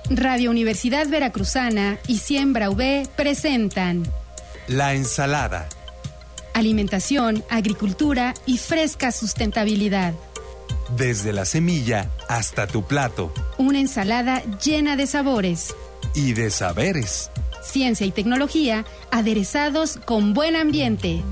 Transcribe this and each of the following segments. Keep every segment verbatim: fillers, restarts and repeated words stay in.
Radio Universidad Veracruzana y Siembra U V presentan La Ensalada. Alimentación, agricultura y fresca sustentabilidad. Desde la semilla hasta tu plato. Una ensalada llena de sabores. Y de saberes. Ciencia y tecnología aderezados con buen ambiente.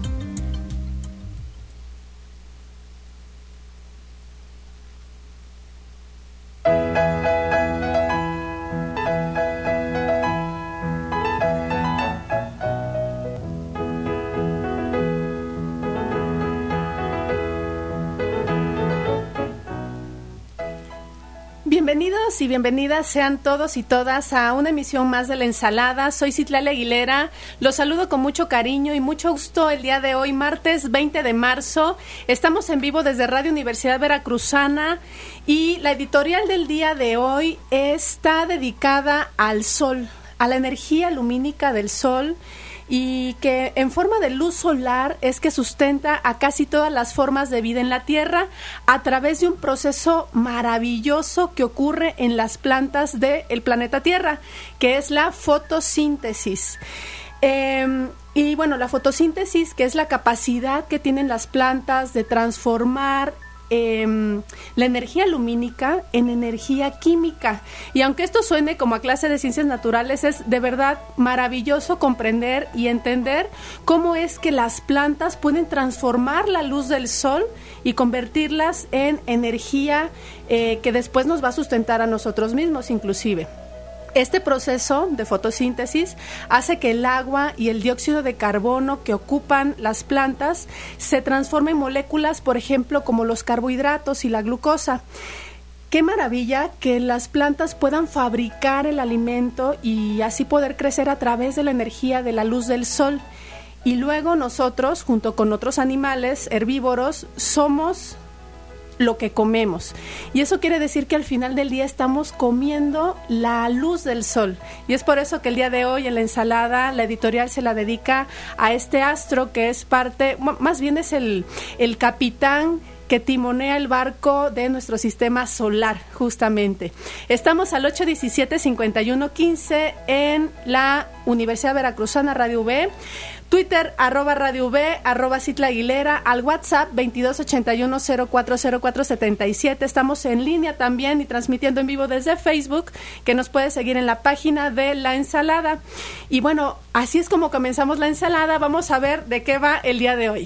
Bienvenidos y bienvenidas sean todos y todas a una emisión más de La Ensalada. Soy Citlali Aguilera, los saludo con mucho cariño y mucho gusto el día de hoy, martes veinte de marzo. Estamos en vivo desde Radio Universidad Veracruzana y la editorial del día de hoy está dedicada al sol, a la energía lumínica del sol, y que en forma de luz solar es que sustenta a casi todas las formas de vida en la Tierra a través de un proceso maravilloso que ocurre en las plantas del planeta Tierra, que es la fotosíntesis. Eh, y bueno, la fotosíntesis, que es la capacidad que tienen las plantas de transformar Eh, la energía lumínica en energía química. Y aunque esto suene como a clase de ciencias naturales, es de verdad maravilloso comprender y entender cómo es que las plantas pueden transformar la luz del sol y convertirlas en energía eh, que después nos va a sustentar a nosotros mismos inclusive. Este proceso de fotosíntesis hace que el agua y el dióxido de carbono que ocupan las plantas se transformen en moléculas, por ejemplo, como los carbohidratos y la glucosa. Qué maravilla que las plantas puedan fabricar el alimento y así poder crecer a través de la energía de la luz del sol. Y luego nosotros, junto con otros animales herbívoros, somos lo que comemos. Y eso quiere decir que al final del día estamos comiendo la luz del sol. Y es por eso que el día de hoy en La Ensalada, la editorial se la dedica a este astro que es parte, más bien es el, el capitán que timonea el barco de nuestro sistema solar, justamente. Estamos al ocho diecisiete, cincuenta y uno quince en la Universidad Veracruzana Radio V. Twitter, arroba Radio V, arroba Citla Aguilera, al WhatsApp veintidós ochenta y uno cero cuatro cero cuatro setenta y siete. Estamos en línea también y transmitiendo en vivo desde Facebook, que nos puede seguir en la página de La Ensalada. Y bueno, así es como comenzamos La Ensalada. Vamos a ver de qué va el día de hoy.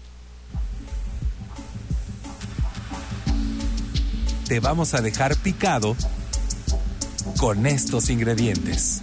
Te vamos a dejar picado con estos ingredientes.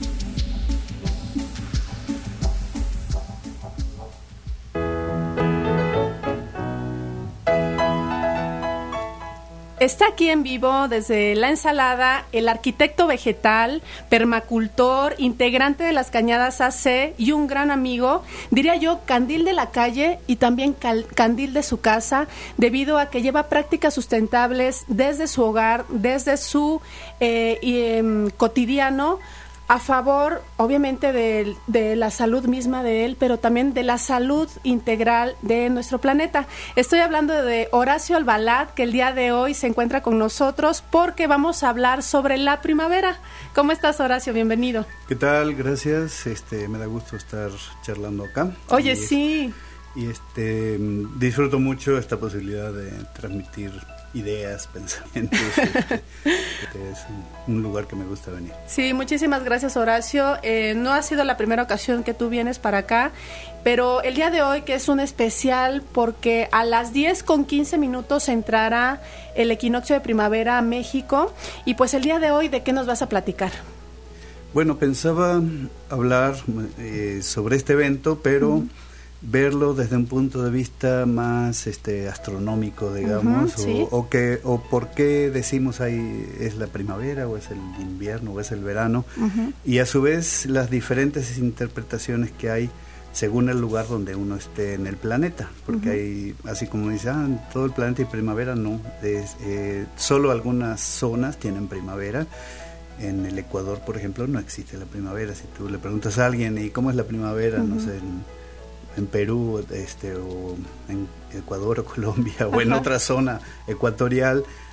Está aquí en vivo desde La Ensalada el arquitecto vegetal, permacultor, integrante de las Cañadas A C y un gran amigo, diría yo, candil de la calle y también cal- candil de su casa, debido a que lleva prácticas sustentables desde su hogar, desde su eh, y, eh, cotidiano, a favor, obviamente, de, de la salud misma de él, pero también de la salud integral de nuestro planeta. Estoy hablando de Horacio Albalat, que el día de hoy se encuentra con nosotros porque vamos a hablar sobre la primavera. ¿Cómo estás, Horacio? Bienvenido. ¿Qué tal? Gracias. Este, me da gusto estar charlando acá. Oye, y, sí. Y este, disfruto mucho esta posibilidad de transmitir ideas, pensamientos. Este, este es un, un lugar que me gusta venir. Sí, muchísimas gracias, Horacio. Eh, no ha sido la primera ocasión que tú vienes para acá, pero el día de hoy, que es un especial, porque a las diez con quince minutos entrará el equinoccio de primavera a México, y pues el día de hoy, ¿de qué nos vas a platicar? Bueno, pensaba hablar eh, sobre este evento, pero uh-huh. verlo desde un punto de vista más este astronómico, digamos, uh-huh, ¿sí? o, o que o por qué decimos ahí es la primavera o es el invierno o es el verano, uh-huh. y a su vez las diferentes interpretaciones que hay según el lugar donde uno esté en el planeta, porque uh-huh. hay, así como dice, ah, todo el planeta y primavera, no, es, eh, solo algunas zonas tienen primavera. En el Ecuador, por ejemplo, no existe la primavera. Si tú le preguntas a alguien, ¿y cómo es la primavera? Uh-huh. No sé, en, en Perú, este, o en Ecuador o Colombia, o Ajá. en otra zona ecuatorial,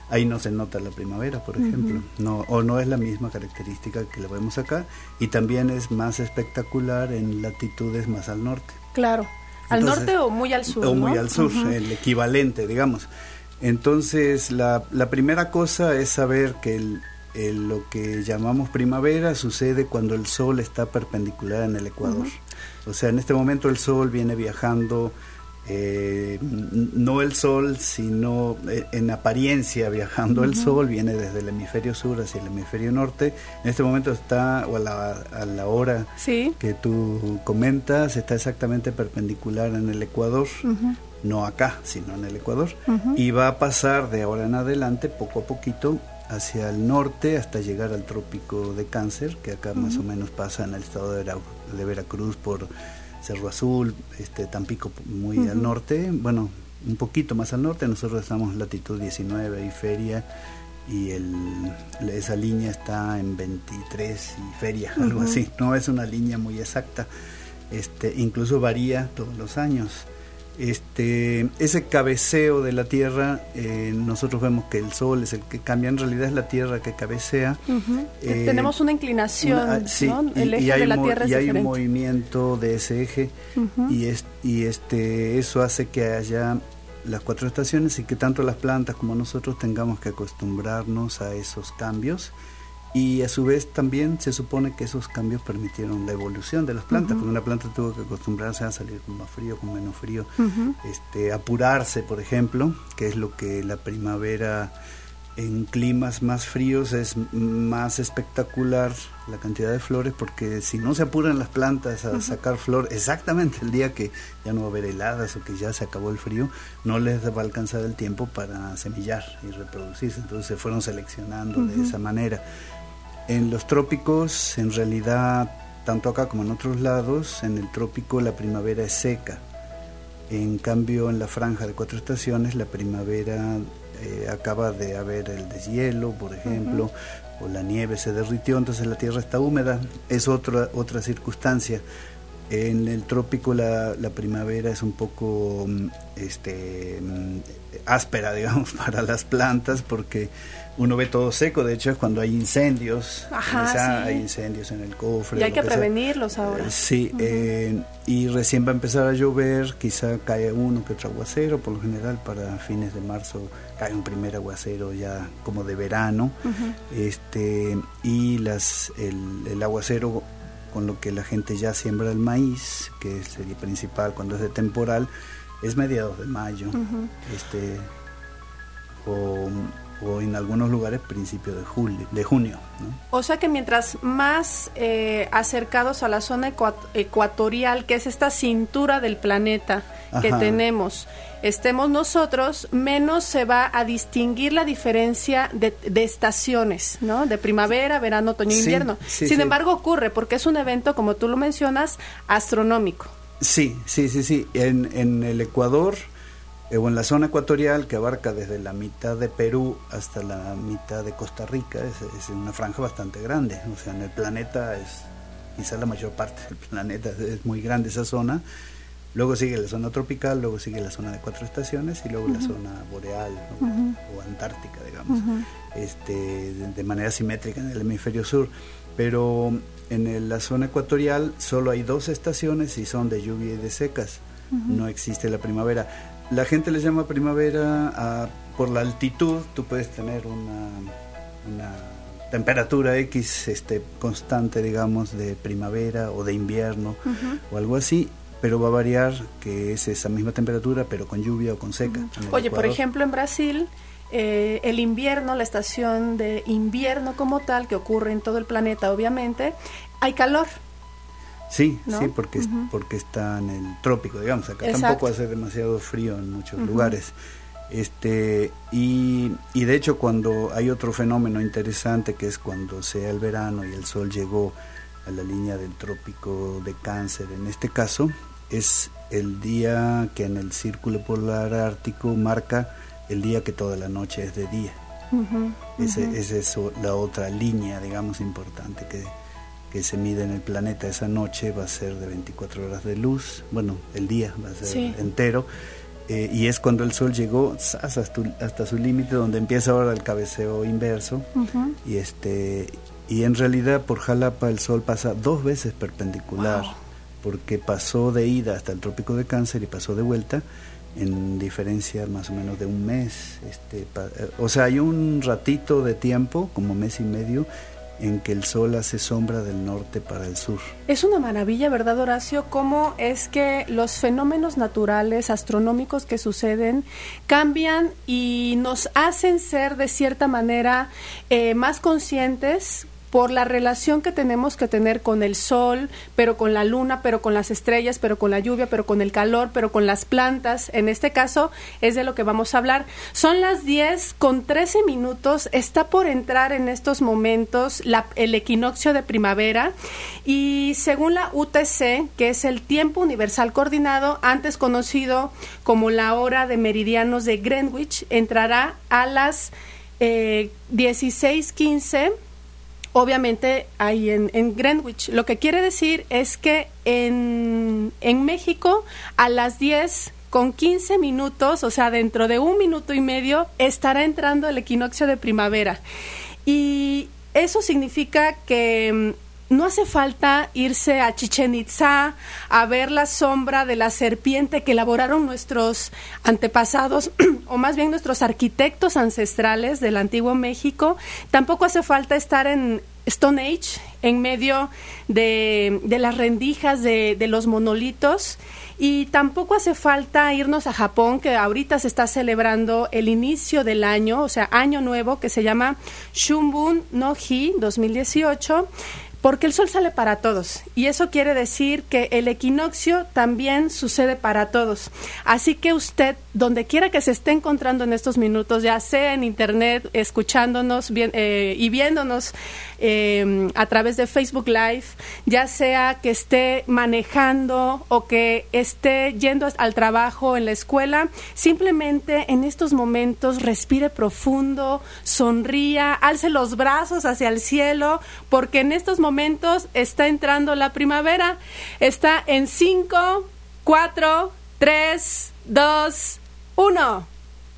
ahí no se nota la primavera, por ejemplo, uh-huh. no, o no es la misma característica que la vemos acá, y también es más espectacular en latitudes más al norte. Claro, al Entonces, norte o muy al sur, o ¿no? muy al sur, uh-huh. el equivalente, digamos. Entonces, la, la primera cosa es saber que el, el, lo que llamamos primavera sucede cuando el sol está perpendicular en el ecuador. Uh-huh. O sea, en este momento el sol viene viajando, eh, no el sol, sino eh, en apariencia viajando uh-huh. el sol, viene desde el hemisferio sur hacia el hemisferio norte. En este momento está, o a la, a la hora ¿Sí? que tú comentas, está exactamente perpendicular en el ecuador. Uh-huh. No acá, sino en el Ecuador, uh-huh. y va a pasar de ahora en adelante, poco a poquito, hacia el norte hasta llegar al trópico de Cáncer, que acá uh-huh. más o menos pasa en el estado de, Vera, de Veracruz por Cerro Azul, este Tampico muy uh-huh. al norte, bueno, un poquito más al norte. Nosotros estamos en latitud diecinueve y Feria, y el, esa línea está en veintitrés y Feria, uh-huh. algo así. No es una línea muy exacta, este incluso varía todos los años. Este, ese cabeceo de la Tierra, eh, nosotros vemos que el Sol es el que cambia, en realidad es la Tierra que cabecea. Uh-huh. Eh, Tenemos una inclinación, una, sí, ¿no? El eje y hay de la Tierra mo- es y hay diferente. un movimiento de ese eje, uh-huh. y, es, y este, eso hace que haya las cuatro estaciones y que tanto las plantas como nosotros tengamos que acostumbrarnos a esos cambios. Y a su vez también se supone que esos cambios permitieron la evolución de las plantas, uh-huh. porque una planta tuvo que acostumbrarse a salir con más frío, con menos frío, uh-huh. este, apurarse, por ejemplo, que es lo que la primavera en climas más fríos es más espectacular la cantidad de flores, porque si no se apuran las plantas a uh-huh. sacar flor exactamente el día que ya no va a haber heladas o que ya se acabó el frío, no les va a alcanzar el tiempo para semillar y reproducirse. Entonces se fueron seleccionando uh-huh. de esa manera. En los trópicos, en realidad, tanto acá como en otros lados, en el trópico la primavera es seca. En cambio, en la franja de cuatro estaciones, la primavera eh, acaba de haber el deshielo, por ejemplo, uh-huh. o la nieve se derritió, entonces la tierra está húmeda. Es otra otra circunstancia. En el trópico la, la primavera es un poco este áspera, digamos, para las plantas, porque uno ve todo seco. De hecho es cuando hay incendios. Ajá, esa, sí. hay incendios en el cofre. Y hay que, que prevenirlos sea. ahora. Eh, sí, uh-huh. eh, y recién va a empezar a llover, quizá cae uno que otro aguacero, por lo general para fines de marzo cae un primer aguacero ya como de verano, uh-huh. este y las el, el aguacero con lo que la gente ya siembra el maíz, que sería principal cuando es de temporal, es mediados de mayo, uh-huh. este o, o en algunos lugares principios de julio, de junio, ¿no? O sea que mientras más eh, acercados a la zona ecuat- ecuatorial, que es esta cintura del planeta Ajá. que tenemos, estemos nosotros, menos se va a distinguir la diferencia de, de estaciones, ¿no? De primavera, verano, otoño, sí, invierno. Sí, Sin sí. embargo, ocurre porque es un evento, como tú lo mencionas, astronómico. Sí, sí, sí, sí. En, en el Ecuador, eh, o en la zona ecuatorial, que abarca desde la mitad de Perú hasta la mitad de Costa Rica, es, es una franja bastante grande. O sea, en el planeta es quizá la mayor parte del planeta, es muy grande esa zona. Luego sigue la zona tropical, luego sigue la zona de cuatro estaciones y luego uh-huh. la zona boreal, ¿no? uh-huh. o antártica, digamos, uh-huh. este, de, de manera simétrica en el hemisferio sur. Pero en el, la zona ecuatorial solo hay dos estaciones y son de lluvia y de secas. Uh-huh. No existe la primavera. La gente le llama primavera a, por la altitud. Tú puedes tener una, una temperatura X este, constante, digamos, de primavera o de invierno uh-huh. o algo así, pero va a variar, que es esa misma temperatura, pero con lluvia o con seca. Uh-huh. Oye, por ejemplo, en Brasil, eh, el invierno, la estación de invierno como tal, que ocurre en todo el planeta, obviamente, hay calor. Sí, ¿no? sí, porque, uh-huh. porque está en el trópico, digamos. Acá Exacto. tampoco hace demasiado frío en muchos uh-huh. lugares. Este y, y de hecho, cuando hay otro fenómeno interesante, que es cuando sea el verano y el sol llegó a la línea del trópico de Cáncer, en este caso, es el día que en el círculo polar ártico marca el día que toda la noche es de día. Uh-huh, Ese, uh-huh. Esa es la otra línea, digamos, importante que, que se mide en el planeta. Esa noche va a ser de veinticuatro horas de luz, bueno, el día va a ser sí. entero, eh, y es cuando el Sol llegó hasta, hasta su límite, donde empieza ahora el cabeceo inverso. Uh-huh. y este y en realidad por Jalapa el Sol pasa dos veces perpendicular. Wow. Porque pasó de ida hasta el Trópico de Cáncer y pasó de vuelta en diferencia más o menos de un mes. Este, pa, o sea, hay un ratito de tiempo, como mes y medio, en que el Sol hace sombra del norte para el sur. Es una maravilla, ¿verdad, Horacio? Cómo es que los fenómenos naturales, astronómicos que suceden, cambian y nos hacen ser de cierta manera eh, más conscientes por la relación que tenemos que tener con el Sol, pero con la Luna, pero con las estrellas, pero con la lluvia, pero con el calor, pero con las plantas. En este caso es de lo que vamos a hablar. Son las diez con trece minutos, está por entrar en estos momentos la, el equinoccio de primavera, y según la U T C, que es el tiempo universal coordinado, antes conocido como la hora de meridianos de Greenwich, entrará a las eh, dieciséis quince, obviamente ahí en, en Greenwich. Lo que quiere decir es que en, en México a las diez con quince minutos, o sea, dentro de un minuto y medio, estará entrando el equinoccio de primavera. Y eso significa que no hace falta irse a Chichén Itzá a ver la sombra de la serpiente que elaboraron nuestros antepasados, o más bien nuestros arquitectos ancestrales del antiguo México. Tampoco hace falta estar en Stone Age, en medio de, de las rendijas de, de los monolitos. Y tampoco hace falta irnos a Japón, que ahorita se está celebrando el inicio del año, o sea, año nuevo, que se llama Shunbun no Hi dos mil dieciocho, porque el Sol sale para todos, y eso quiere decir que el equinoccio también sucede para todos. Así que usted, donde quiera que se esté encontrando en estos minutos, ya sea en internet, escuchándonos bien, eh, y viéndonos eh, a través de Facebook Live, ya sea que esté manejando o que esté yendo al trabajo, en la escuela, simplemente en estos momentos respire profundo, sonría, alce los brazos hacia el cielo, porque en estos momentos momentos está entrando la primavera. Está en cinco, cuatro, tres, dos, uno.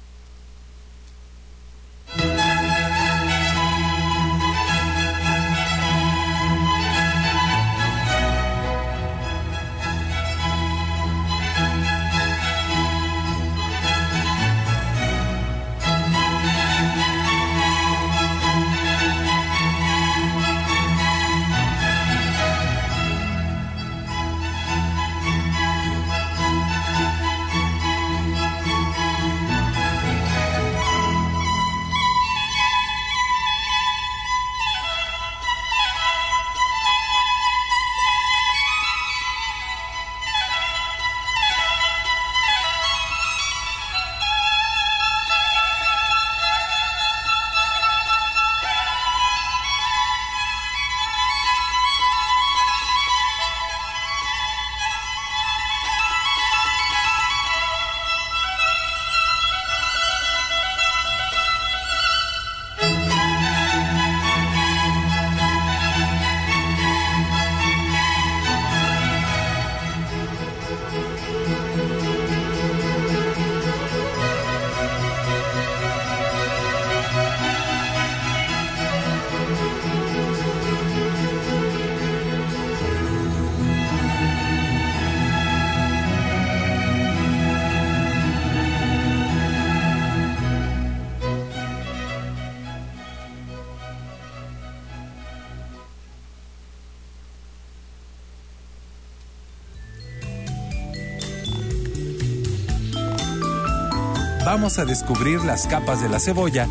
Vamos a descubrir las capas de la cebolla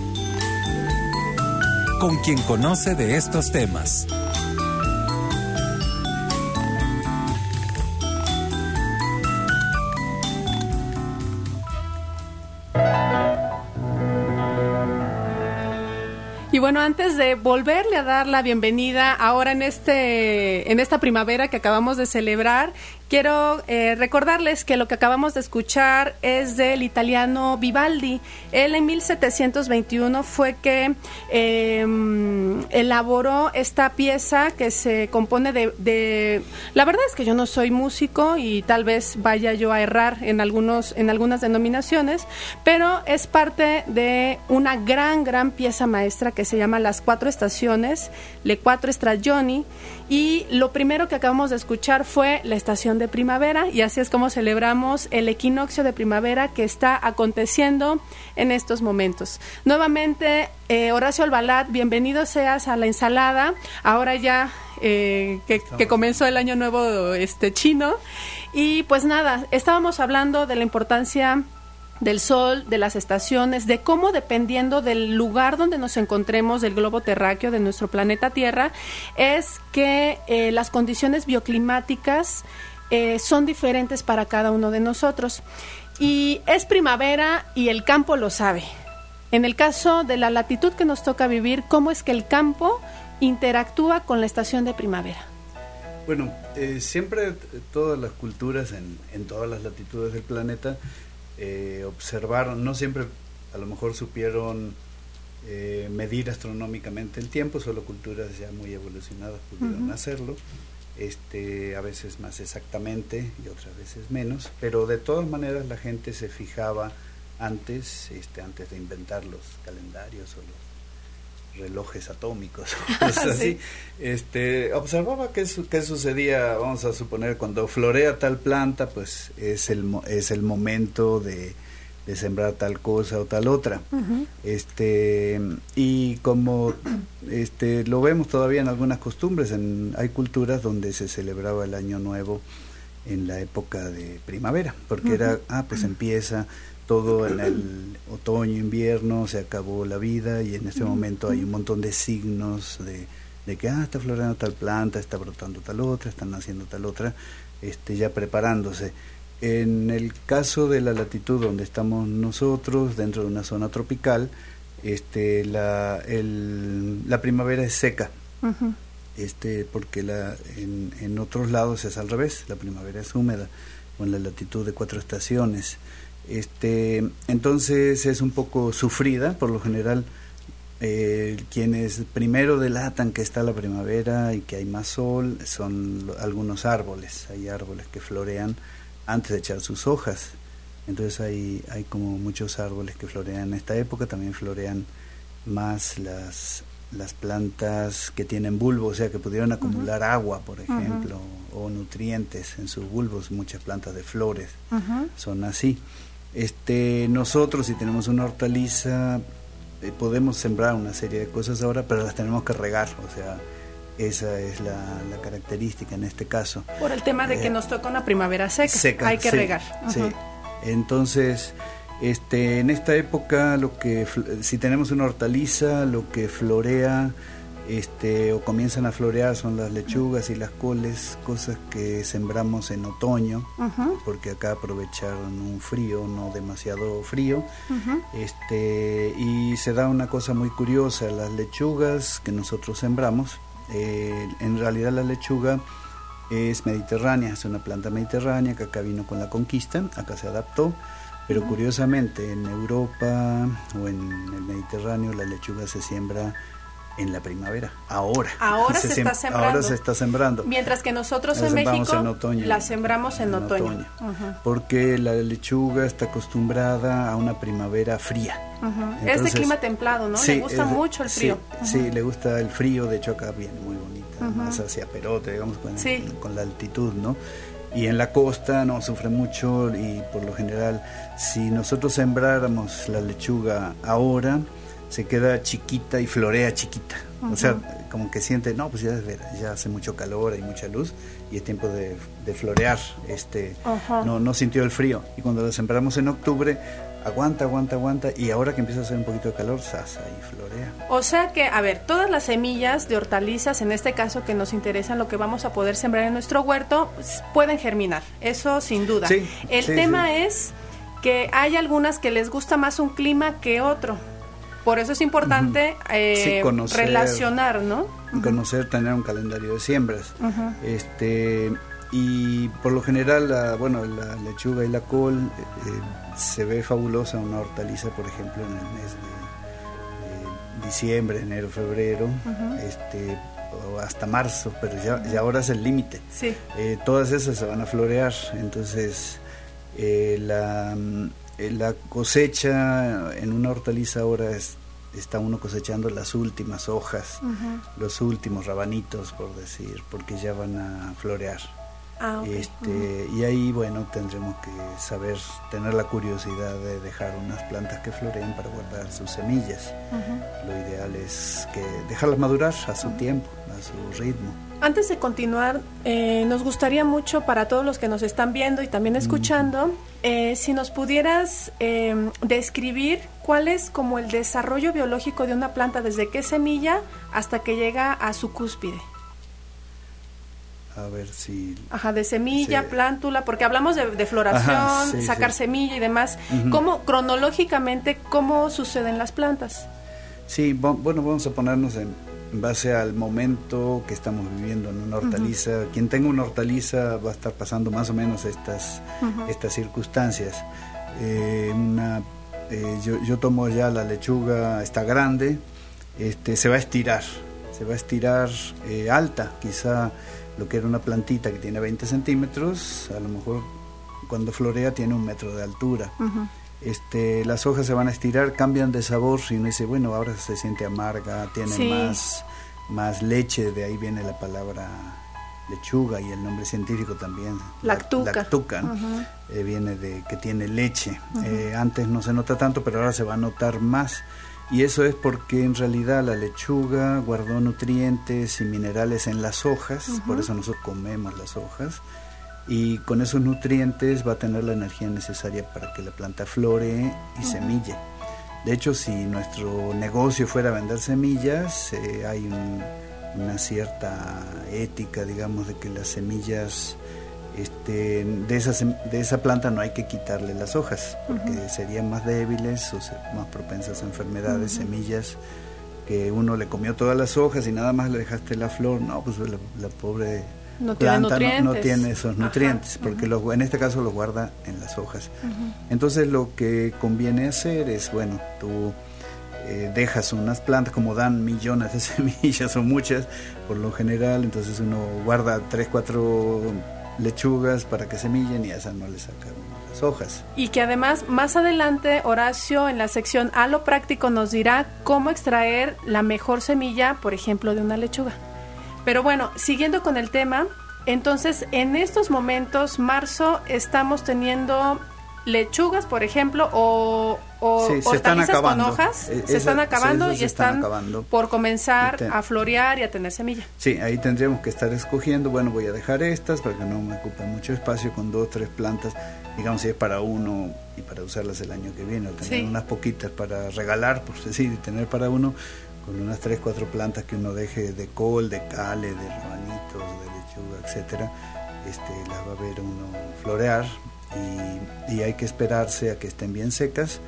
con quien conoce de estos temas. Y bueno, antes de volverle a dar la bienvenida ahora en este en esta primavera que acabamos de celebrar, quiero eh, recordarles que lo que acabamos de escuchar es del italiano Vivaldi. Él en mil setecientos veintiuno fue que eh, elaboró esta pieza que se compone de, de... La verdad es que yo no soy músico y tal vez vaya yo a errar en, algunos, en algunas denominaciones, pero es parte de una gran, gran pieza maestra que se llama Las Cuatro Estaciones, Le Quattro Stagioni, y lo primero que acabamos de escuchar fue la estación de primavera, y así es como celebramos el equinoccio de primavera que está aconteciendo en estos momentos. Nuevamente, eh, Horacio Albalat, bienvenido seas a La Ensalada, ahora ya eh, que, que comenzó el año nuevo este chino, y pues nada, estábamos hablando de la importancia del sol, de las estaciones, de cómo dependiendo del lugar donde nos encontremos del globo terráqueo, de nuestro planeta Tierra, es que eh, las condiciones bioclimáticas eh, son diferentes para cada uno de nosotros. Y es primavera y el campo lo sabe. En el caso de la latitud que nos toca vivir, ¿cómo es que el campo interactúa con la estación de primavera? Bueno, eh, siempre todas las culturas en, en todas las latitudes del planeta Eh, observaron, no siempre a lo mejor supieron eh, medir astronómicamente el tiempo, solo culturas ya muy evolucionadas pudieron uh-huh. hacerlo, este, a veces más exactamente y otras veces menos, pero de todas maneras la gente se fijaba antes, este, antes de inventar los calendarios o los relojes atómicos o cosas así, sí. este, observaba qué, qué sucedía, vamos a suponer, cuando florea tal planta, pues es el, es el momento de, de sembrar tal cosa o tal otra. Uh-huh. este y como este lo vemos todavía en algunas costumbres, en, hay culturas donde se celebraba el año nuevo en la época de primavera, porque uh-huh. era, ah, pues empieza todo en el otoño, invierno, se acabó la vida y en este momento hay un montón de signos de, de que ah, está floreando tal planta, está brotando tal otra, están naciendo tal otra, este, ya preparándose. En el caso de la latitud donde estamos nosotros, dentro de una zona tropical, este, la, el, la primavera es seca, uh-huh. este, porque la, en, en otros lados es al revés, la primavera es húmeda, con la latitud de cuatro estaciones. Este, entonces es un poco sufrida, por lo general eh, quienes primero delatan que está la primavera y que hay más sol son lo, algunos árboles, hay árboles que florean antes de echar sus hojas, entonces hay, hay como muchos árboles que florean en esta época, también florean más las, las plantas que tienen bulbos, o sea que pudieron acumular uh-huh. agua, por ejemplo, uh-huh. o nutrientes en sus bulbos, muchas plantas de flores uh-huh. son así. Este, nosotros si tenemos una hortaliza eh, podemos sembrar una serie de cosas ahora, pero las tenemos que regar, o sea, esa es la, la característica en este caso. Por el tema de eh, que nos toca una primavera seca, seca hay que sí, regar. Uh-huh. Sí, entonces, este, en esta época lo que si tenemos una hortaliza, lo que florea este o comienzan a florear son las lechugas y las coles, cosas que sembramos en otoño, uh-huh. porque acá aprovecharon un frío, no demasiado frío, uh-huh. este y se da una cosa muy curiosa, las lechugas que nosotros sembramos, eh, en realidad la lechuga es mediterránea, es una planta mediterránea que acá vino con la conquista, acá se adaptó, pero uh-huh. curiosamente en Europa o en el Mediterráneo la lechuga se siembra en la primavera, ahora. Ahora se, se está sembrando. Ahora se está sembrando. Mientras que nosotros en México en otoño, la sembramos en, en otoño. otoño. Uh-huh. Porque la lechuga está acostumbrada a una primavera fría. Uh-huh. Entonces, es de clima templado, ¿no? Sí, le gusta es, mucho el frío. Sí, uh-huh. sí, le gusta el frío, de hecho acá viene muy bonita, uh-huh. más hacia Perote, digamos, con, sí. con la altitud, ¿no? Y en la costa no sufre mucho y por lo general, si nosotros sembráramos la lechuga ahora, se queda chiquita y florea chiquita, uh-huh. o sea, como que siente, no, pues ya, ya hace mucho calor, hay mucha luz y es tiempo de, de florear, este, uh-huh. no, no sintió el frío, y cuando lo sembramos en octubre, aguanta, aguanta, aguanta, y ahora que empieza a hacer un poquito de calor, sasa y florea. O sea que, a ver, todas las semillas de hortalizas, en este caso que nos interesan, lo que vamos a poder sembrar en nuestro huerto, pues, pueden germinar, eso sin duda. Sí, el sí, tema sí. es que hay algunas que les gusta más un clima que otro. Por eso es importante uh-huh. eh, sí, conocer, relacionar, ¿no? Uh-huh. Conocer, tener un calendario de siembras. Uh-huh. Este, y por lo general, la, bueno, la lechuga y la col eh, se ve fabulosa una hortaliza, por ejemplo, en el mes de, de diciembre, enero, febrero, uh-huh. este, o hasta marzo, pero ya, ya ahora es el límite. Sí. Eh, todas esas se van a florear, entonces eh, la, la cosecha en una hortaliza ahora es, está uno cosechando las últimas hojas, uh-huh. los últimos rabanitos, por decir, porque ya van a florear. Ah, okay. este uh-huh. Y ahí, bueno, tendremos que saber, tener la curiosidad de dejar unas plantas que floreen para guardar sus semillas. Uh-huh. Lo ideal es que dejarlas madurar a su uh-huh. tiempo, a su ritmo. Antes de continuar, eh, nos gustaría mucho para todos los que nos están viendo y también escuchando, uh-huh. eh, si nos pudieras eh, describir cuál es como el desarrollo biológico de una planta desde que es semilla hasta que llega a su cúspide. A ver si... Ajá, de semilla, sí. plántula, porque hablamos de, de floración, Ajá, sí, sacar sí. semilla y demás. Uh-huh. ¿Cómo, cronológicamente, cómo suceden las plantas? Sí, bo- bueno, vamos a ponernos en, en base al momento que estamos viviendo en una hortaliza. Uh-huh. Quien tenga una hortaliza va a estar pasando más o menos estas, uh-huh. estas circunstancias. Eh, una, eh, yo, yo tomo ya la lechuga, está grande, este, se va a estirar, se va a estirar eh, alta, quizá... Lo que era una plantita que tiene veinte centímetros, a lo mejor cuando florea tiene un metro de altura. Uh-huh. Este, las hojas se van a estirar, cambian de sabor y uno dice, bueno, ahora se siente amarga, tiene sí. más, más leche, de ahí viene la palabra lechuga y el nombre científico también. Lactuca. Lactuca, uh-huh. eh, viene de que tiene leche. Uh-huh. Eh, antes no se nota tanto, pero ahora se va a notar más. Y eso es porque en realidad la lechuga guardó nutrientes y minerales en las hojas, uh-huh. por eso nosotros comemos las hojas, y con esos nutrientes va a tener la energía necesaria para que la planta floree y uh-huh. semille. De hecho, si nuestro negocio fuera vender semillas, eh, hay un, una cierta ética, digamos, de que las semillas... Este, de, esa, de esa planta no hay que quitarle las hojas porque uh-huh. serían más débiles o más propensas a enfermedades, uh-huh. semillas que uno le comió todas las hojas y nada más le dejaste la flor, no, pues la, la pobre no planta tiene no, no tiene esos nutrientes, Ajá, porque uh-huh. los, en este caso los guarda en las hojas. Uh-huh. Entonces lo que conviene hacer es, bueno, tú eh, dejas unas plantas, como dan millones de semillas o muchas, por lo general, entonces uno guarda tres, cuatro lechugas para que semillen y a esas no le sacan las hojas. Y que además más adelante Horacio en la sección A lo práctico nos dirá cómo extraer la mejor semilla, por ejemplo, de una lechuga. Pero bueno, siguiendo con el tema, entonces en estos momentos, marzo, estamos teniendo lechugas, por ejemplo, o, o sí, hortalizas con hojas, eh, se esa, están acabando sí, y están, están acabando. por comenzar te, a florear y a tener semilla. Sí, ahí tendríamos que estar escogiendo, bueno, voy a dejar estas para que no me ocupen mucho espacio, con dos, tres plantas, digamos si es para uno y para usarlas el año que viene, o tener sí. unas poquitas para regalar, por decir, y tener para uno, con unas tres, cuatro plantas que uno deje de col, de cale, de rabanitos, de lechuga, etcétera, este, las va a ver uno florear. Y, y hay que esperarse a que estén bien secas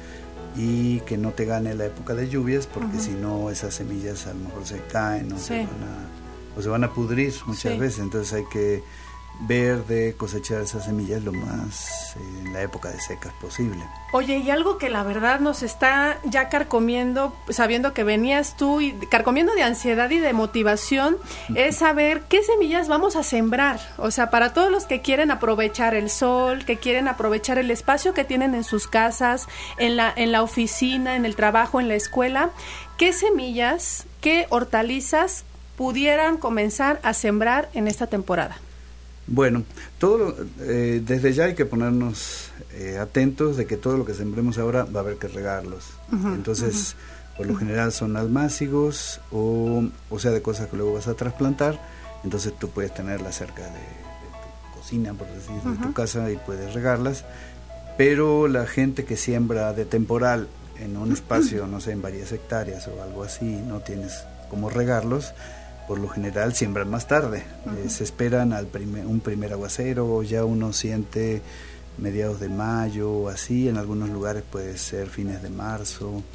y que no te gane la época de lluvias, porque uh-huh. si no esas semillas a lo mejor se caen o, sí. se, van a, o se van a pudrir muchas sí. veces, entonces hay que ver de cosechar esas semillas lo más eh, en la época de secas posible. Oye, y algo que la verdad nos está ya carcomiendo, sabiendo que venías tú y carcomiendo de ansiedad y de motivación, es saber qué semillas vamos a sembrar. O sea, para todos los que quieren aprovechar el sol, que quieren aprovechar el espacio que tienen en sus casas, en la, en la oficina, en el trabajo, en la escuela, ¿qué semillas, qué hortalizas pudieran comenzar a sembrar en esta temporada? Bueno, todo lo, eh, desde ya hay que ponernos eh, atentos de que todo lo que sembremos ahora va a haber que regarlos. Uh-huh, Entonces, uh-huh. por lo general son almácigos o, o sea, de cosas que luego vas a trasplantar. Entonces tú puedes tenerlas cerca de, de tu cocina, por decir, uh-huh. de tu casa, y puedes regarlas. Pero la gente que siembra de temporal en un espacio, no sé, en varias hectáreas o algo así, no tienes cómo regarlos, por lo general siembran más tarde. Uh-huh. eh, se esperan al primer, un primer aguacero, o ya uno siente mediados de mayo o así, en algunos lugares puede ser fines de marzo,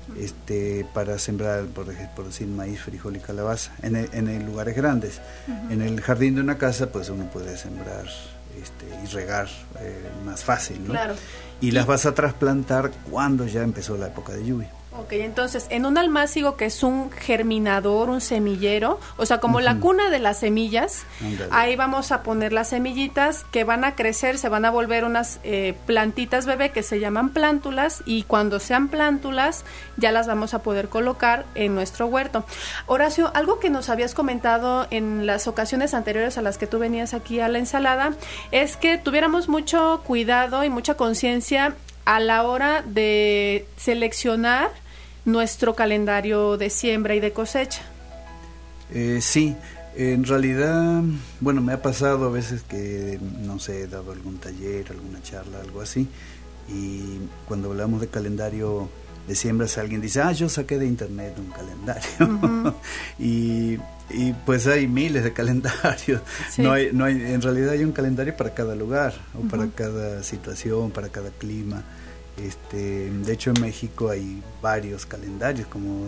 este, para sembrar, por, por decir, maíz, frijol y calabaza, en, el, en el lugares grandes. Uh-huh. En el jardín de una casa, pues uno puede sembrar este, y regar eh, más fácil, ¿no? Claro. Y las vas a trasplantar cuando ya empezó la época de lluvia. Ok, entonces, en un almácigo que es un germinador, un semillero, o sea, como uh-huh. la cuna de las semillas, Andale. Ahí vamos a poner las semillitas que van a crecer, se van a volver unas eh, plantitas bebé que se llaman plántulas, y cuando sean plántulas ya las vamos a poder colocar en nuestro huerto. Horacio, algo que nos habías comentado en las ocasiones anteriores a las que tú venías aquí a la ensalada, es que tuviéramos mucho cuidado y mucha conciencia a la hora de seleccionar nuestro calendario de siembra y de cosecha. Eh, sí, en realidad, bueno, me ha pasado a veces que, no sé, he dado algún taller, alguna charla, algo así, y cuando hablamos de calendario de siembras, alguien dice, ah, yo saqué de internet un calendario. Uh-huh. y, y pues hay miles de calendarios. Sí. No hay, no hay, en realidad hay un calendario para cada lugar, o uh-huh. para cada situación, para cada clima. Este, de hecho en México hay varios calendarios, como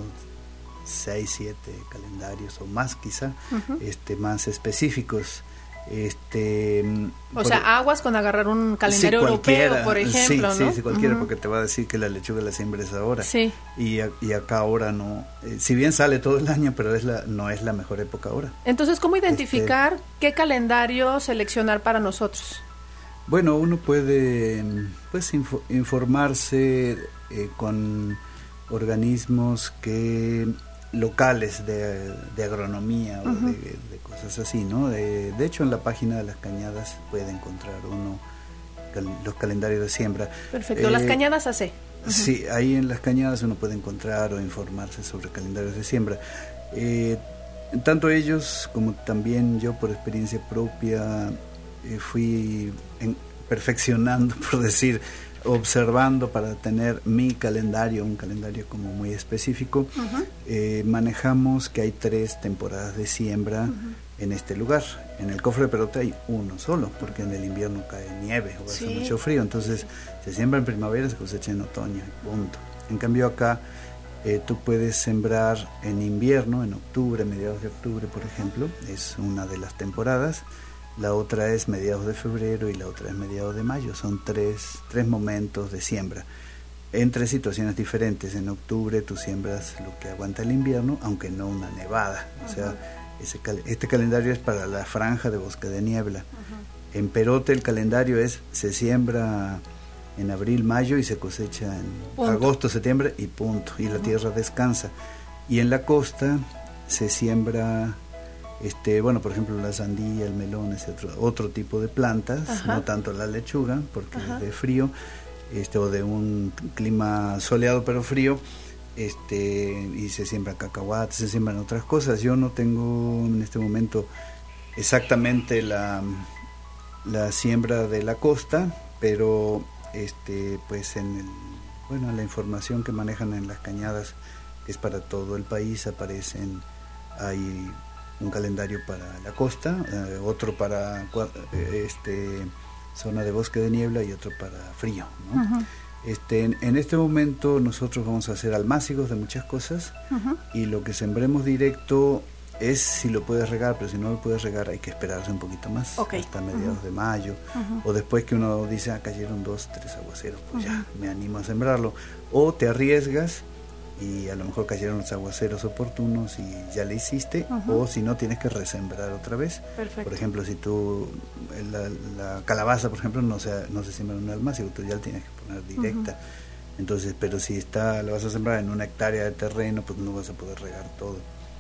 seis, siete calendarios o más quizá, uh-huh. este, más específicos. Este, o por, sea, aguas con agarrar un calendario sí, europeo, por ejemplo, sí, ¿no? Sí, sí, cualquiera, uh-huh. porque te va a decir que la lechuga la siembres ahora. Sí. Y, y acá ahora no. Eh, si bien sale todo el año, pero es la, no es la mejor época ahora. Entonces, ¿cómo identificar este, qué calendario seleccionar para nosotros? Bueno, uno puede pues info, informarse eh, con organismos que locales de, de agronomía uh-huh. o de, de cosas así, ¿no? De, de hecho, en la página de Las Cañadas puede encontrar uno cal, los calendarios de siembra. Perfecto, eh, Las Cañadas A C. Uh-huh. Sí, ahí en Las Cañadas uno puede encontrar o informarse sobre calendarios de siembra. Eh, tanto ellos como también yo, por experiencia propia, Eh, fui en, perfeccionando, por decir, observando para tener mi calendario, un calendario como muy específico. Uh-huh. Eh, manejamos que hay tres temporadas de siembra uh-huh. en este lugar. En el Cofre de Perote hay uno solo, porque en el invierno cae nieve o hace sí. mucho frío, entonces se siembra en primavera, se cosecha en otoño, punto. En cambio acá eh, tú puedes sembrar en invierno, en octubre, mediados de octubre, por ejemplo, es una de las temporadas. La otra es mediados de febrero y la otra es mediados de mayo. Son tres, tres momentos de siembra en tres situaciones diferentes. En octubre tú siembras lo que aguanta el invierno, aunque no una nevada. O sea, uh-huh. ese cal- este calendario es para la franja de bosque de niebla. Uh-huh. En Perote el calendario es, se siembra en abril, mayo y se cosecha en punto. agosto, septiembre y punto. Y uh-huh. la tierra descansa. Y en la costa se siembra... Este, bueno, por ejemplo, la sandía, el melón, ese otro, otro tipo de plantas, Ajá. no tanto la lechuga, porque Ajá. es de frío, este, o de un clima soleado pero frío, este, y se siembran cacahuates, se siembran otras cosas. Yo no tengo en este momento exactamente la, la siembra de la costa, pero este, pues en el, bueno, la información que manejan en Las Cañadas, que es para todo el país, aparecen, hay un calendario para la costa, eh, otro para eh, este zona de bosque de niebla y otro para frío, ¿no? Uh-huh. Este, en, en este momento nosotros vamos a hacer almácigos de muchas cosas uh-huh. y lo que sembremos directo es si lo puedes regar, pero si no lo puedes regar hay que esperarse un poquito más, okay. hasta mediados uh-huh. de mayo, uh-huh. o después que uno dice, ah, cayeron dos, tres aguaceros, pues uh-huh. ya me animo a sembrarlo, o te arriesgas y a lo mejor cayeron los aguaceros oportunos y ya le hiciste, uh-huh. o si no tienes que resembrar otra vez. Perfecto. Por ejemplo, si tú la, la calabaza, por ejemplo, no se no se siembra en un almácigo, tú ya la tienes que poner directa. Uh-huh. Entonces, pero si está la vas a sembrar en una hectárea de terreno, pues no vas a poder regar todo.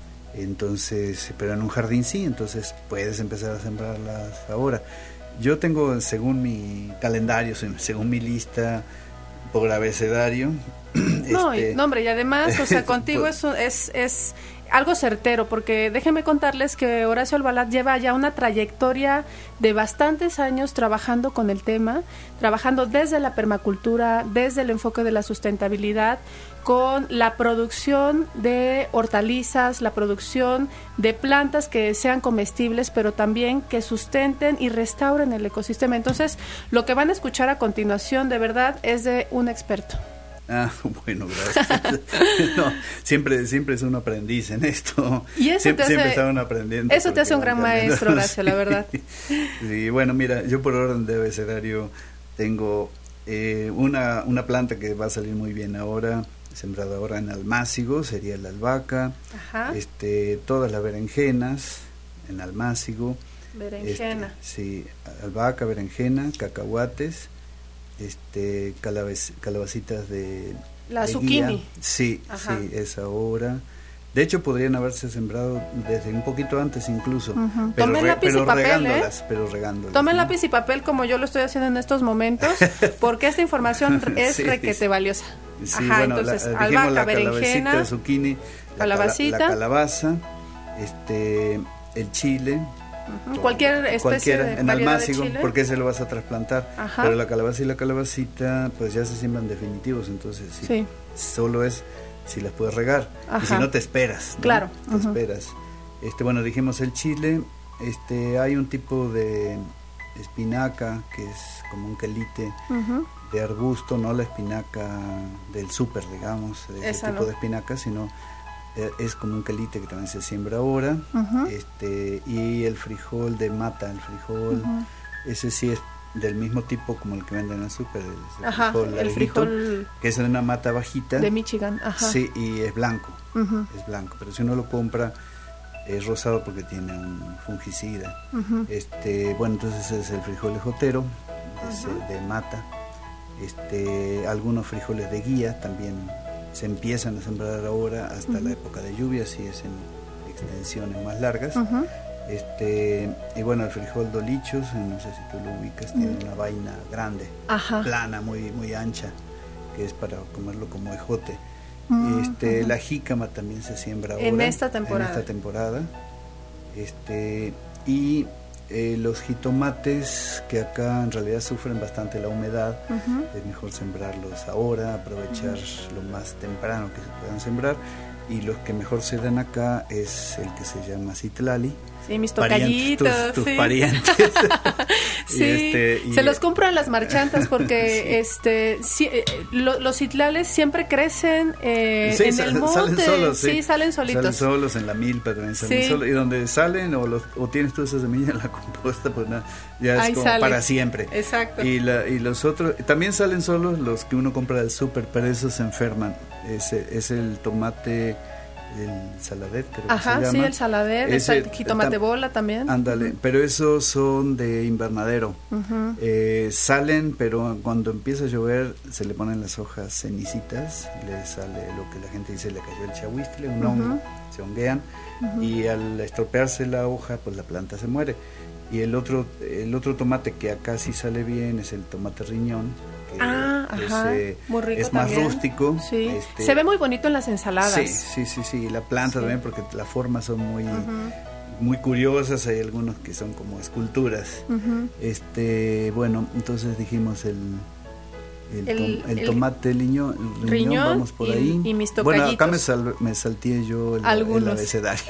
Entonces, pero en un jardín sí, entonces puedes empezar a sembrarlas ahora. Yo tengo, según mi calendario, según mi lista por abecedario. No, este, y, no, hombre, y además, o sea, contigo es, es, es algo certero, porque déjenme contarles que Horacio Albalat lleva ya una trayectoria de bastantes años trabajando con el tema, trabajando desde la permacultura, desde el enfoque de la sustentabilidad, con la producción de hortalizas, la producción de plantas que sean comestibles, pero también que sustenten y restauren el ecosistema. Entonces, lo que van a escuchar a continuación, de verdad, es de un experto. Ah, bueno, gracias. No, siempre, siempre es un aprendiz en esto. Y eso siempre, te hace, siempre estaban aprendiendo. Eso te hace un gran maestro, Horacio, la verdad. Sí, bueno, mira, yo por orden de abecedario tengo eh, una, una planta que va a salir muy bien ahora, sembrada ahora en almácigo, sería la albahaca. Ajá. Este, todas las berenjenas en almácigo. Berenjena. Este, sí, albahaca, berenjena, cacahuates, este, calabaz, calabacitas de la de zucchini. Guía. Sí, Ajá. sí, es ahora. De hecho, podrían haberse sembrado desde un poquito antes incluso, uh-huh. pero, Tomen re, lápiz pero y papel, regándolas, ¿eh? pero regándolas. Tomen ¿no? lápiz y papel como yo lo estoy haciendo en estos momentos, porque esta información es sí, requete valiosa. Sí, Ajá, bueno, entonces, la, albahaca, la berenjena, calabacita, zucchini, calabacita, la, la calabaza, este, el chile. Uh-huh. Cualquier especie cualquiera, de en almácigo, de chile. porque ese lo vas a trasplantar. Ajá. Pero la calabaza y la calabacita, pues ya se siembran definitivos, entonces sí, sí. Solo es si las puedes regar. Ajá. Y si no te esperas, ¿no? Claro. Te uh-huh. esperas. Este, bueno, dijimos el chile, este, hay un tipo de espinaca que es como un quelite uh-huh. de arbusto, no la espinaca del súper, digamos, de ese tipo no. de espinaca, sino es como un quelite que también se siembra ahora. Uh-huh. este y el frijol de mata, el frijol, uh-huh. ese sí es del mismo tipo como el que venden en el súper, el, ajá, frijol, el frijol que es de una mata bajita de Michigan. Ajá. Sí, y es blanco, uh-huh. es blanco, pero si uno lo compra es rosado porque tiene un fungicida. Uh-huh. este bueno, entonces es el frijol ejotero, uh-huh. de mata. este algunos frijoles de guía también se empiezan a sembrar ahora hasta uh-huh. la época de lluvias y es en extensiones más largas. Uh-huh. este y bueno, el frijol dolichos, no sé si tú lo ubicas, uh-huh. tiene una vaina grande, uh-huh. plana, muy muy ancha, que es para comerlo como ejote. Uh-huh. este uh-huh. La jícama también se siembra ahora en esta temporada, en esta temporada. este y Eh, los jitomates, que acá en realidad sufren bastante la humedad, uh-huh. es mejor sembrarlos ahora, aprovechar uh-huh. lo más temprano que se puedan sembrar, y los que mejor se dan acá es el que se llama citlali. Sí, mis tocallitos. Tus, tus sí. parientes. Sí, y este, y se los compro a las marchantas porque sí. este sí, eh, lo, los citlales siempre crecen eh, sí, en salen, el monte. Salen solos, sí. sí, salen solitos. Salen solos en la milpa también salen sí. solos. Y donde salen o, los, o tienes tú esa semilla en la composta, pues nada, ya es Ahí como sale. Para siempre. Exacto. Y, la, y los otros, también salen solos los que uno compra del súper, pero esos se enferman. Es, es el tomate... el saladet, creo Ajá, que se sí, llama. el saladet, Ese, el jitomate tam, bola también. Ándale, uh-huh. pero esos son de invernadero. Uh-huh. Eh, salen, pero cuando empieza a llover se le ponen las hojas cenicitas, le sale lo que la gente dice, le cayó el chahuistle, un uh-huh. hongo, se honguean, uh-huh. y al estropearse la hoja, pues la planta se muere. Y el otro, el otro tomate que acá sí sale bien es el tomate riñón. Ah, ajá, es, eh, muy rico es más también. Rústico. Sí. Este, se ve muy bonito en las ensaladas. Sí, sí, sí, sí. La planta sí. también, porque las formas son muy, uh-huh. muy curiosas. Hay algunos que son como esculturas. Uh-huh. Este, bueno, entonces dijimos el el, el, tom, el tomate, el riñón, riñón, riñón, vamos por y, ahí. Y mis bueno, acá me, sal, me salté yo el, el abecedario.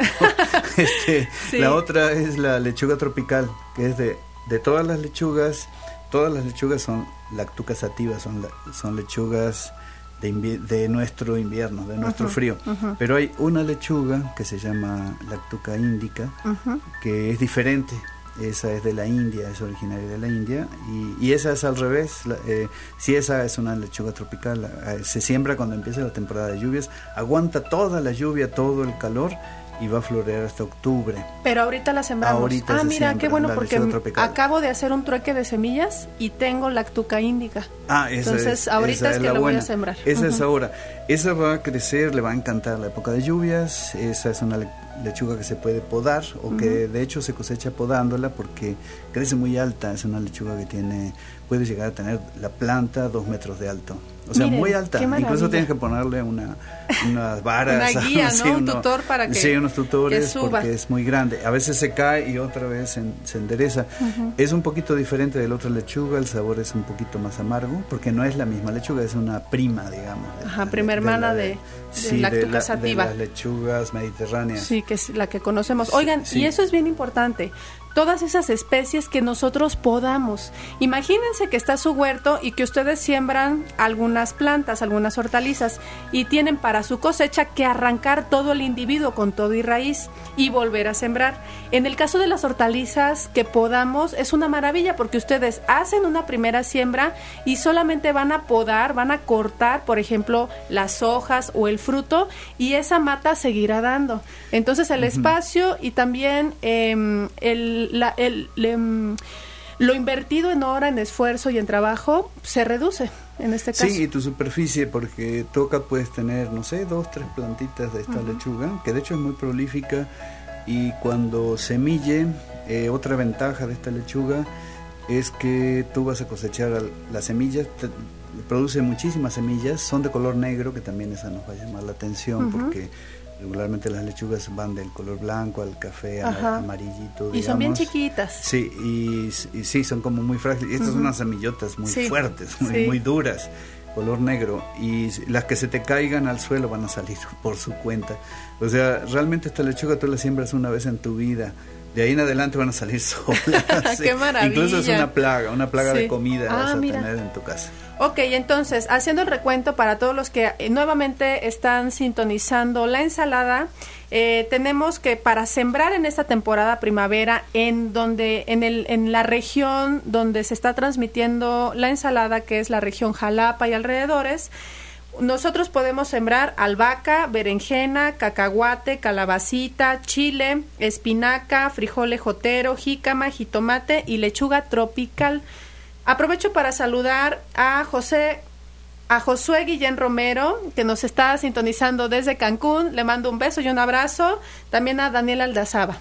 este, sí. La otra es la lechuga tropical, que es de de todas las lechugas. Todas las lechugas son lactuca sativa, son, son lechugas de, invi- de nuestro invierno, de nuestro uh-huh, frío. Uh-huh. Pero hay una lechuga que se llama lactuca indica, uh-huh. que es diferente. Esa es de la India, es originaria de la India. Y, y esa es al revés. La, eh, si esa es una lechuga tropical, eh, se siembra cuando empieza la temporada de lluvias, aguanta toda la lluvia, todo el calor, y va a florear hasta octubre. Pero ahorita la sembramos. Ahorita ah, mira, siembra, qué bueno, porque acabo de hacer un trueque de semillas y tengo lactuca índica. Ah, esa Entonces, es, ahorita esa es que la lo buena. voy a sembrar. Esa uh-huh. es ahora. Esa va a crecer, le va a encantar la época de lluvias. Esa es una le- lechuga que se puede podar, o uh-huh. que de hecho se cosecha podándola porque crece muy alta. Es una lechuga que tiene, puede llegar a tener la planta dos metros de alto. O sea, Miren, muy alta. Incluso tienes que ponerle una, unas varas. Una guía, sí, ¿no? Un uno, tutor para que Sí, unos tutores, que suba. Porque es muy grande. A veces se cae y otra vez se, se endereza. Uh-huh. Es un poquito diferente de la otra lechuga, el sabor es un poquito más amargo, porque no es la misma lechuga, es una prima, digamos. De, Ajá, prima hermana de, de, de, sí, lactuca de, la, sativa. de las lechugas mediterráneas. Sí, que es la que conocemos. Oigan, sí. Y eso es bien importante. todas esas especies que nosotros podamos. Imagínense que está su huerto y que ustedes siembran algunas plantas, algunas hortalizas, y tienen para su cosecha que arrancar todo el individuo con todo y raíz y volver a sembrar. En el caso de las hortalizas que podamos, es una maravilla porque ustedes hacen una primera siembra y solamente van a podar, van a cortar, por ejemplo, las hojas o el fruto, y esa mata seguirá dando. Entonces el uh-huh. espacio y también eh, el, la, el, el, lo invertido en hora, en esfuerzo y en trabajo se reduce en este caso. Sí, y tu superficie, porque toca puedes tener, no sé, dos, tres plantitas de esta uh-huh. lechuga, que de hecho es muy prolífica, y cuando semille, eh, otra ventaja de esta lechuga es que tú vas a cosechar las semillas, te, produce muchísimas semillas, son de color negro, que también esa nos va a llamar la atención, uh-huh. porque regularmente las lechugas van del color blanco al café, Ajá. amarillito, digamos. Y son bien chiquitas. Sí, y, y sí, son como muy frágiles. Estas uh-huh. son unas semillotas muy sí. fuertes, muy, sí. muy duras, color negro. Y las que se te caigan al suelo van a salir por su cuenta. O sea, realmente esta lechuga tú la siembras una vez en tu vida. De ahí en adelante van a salir solas. ¡Qué maravilla! Incluso es una plaga, una plaga sí. de comida ah, vas a mira. tener en tu casa. Ok, entonces, haciendo el recuento para todos los que eh, nuevamente están sintonizando la ensalada, eh, tenemos que para sembrar en esta temporada primavera, en donde en, el, en la región donde se está transmitiendo la ensalada, que es la región Jalapa y alrededores, nosotros podemos sembrar albahaca, berenjena, cacahuate, calabacita, chile, espinaca, frijol ejotero, jícama, jitomate y lechuga tropical. Aprovecho para saludar a José, a Josué Guillén Romero, que nos está sintonizando desde Cancún. Le mando un beso y un abrazo. También a Daniel Aldazaba.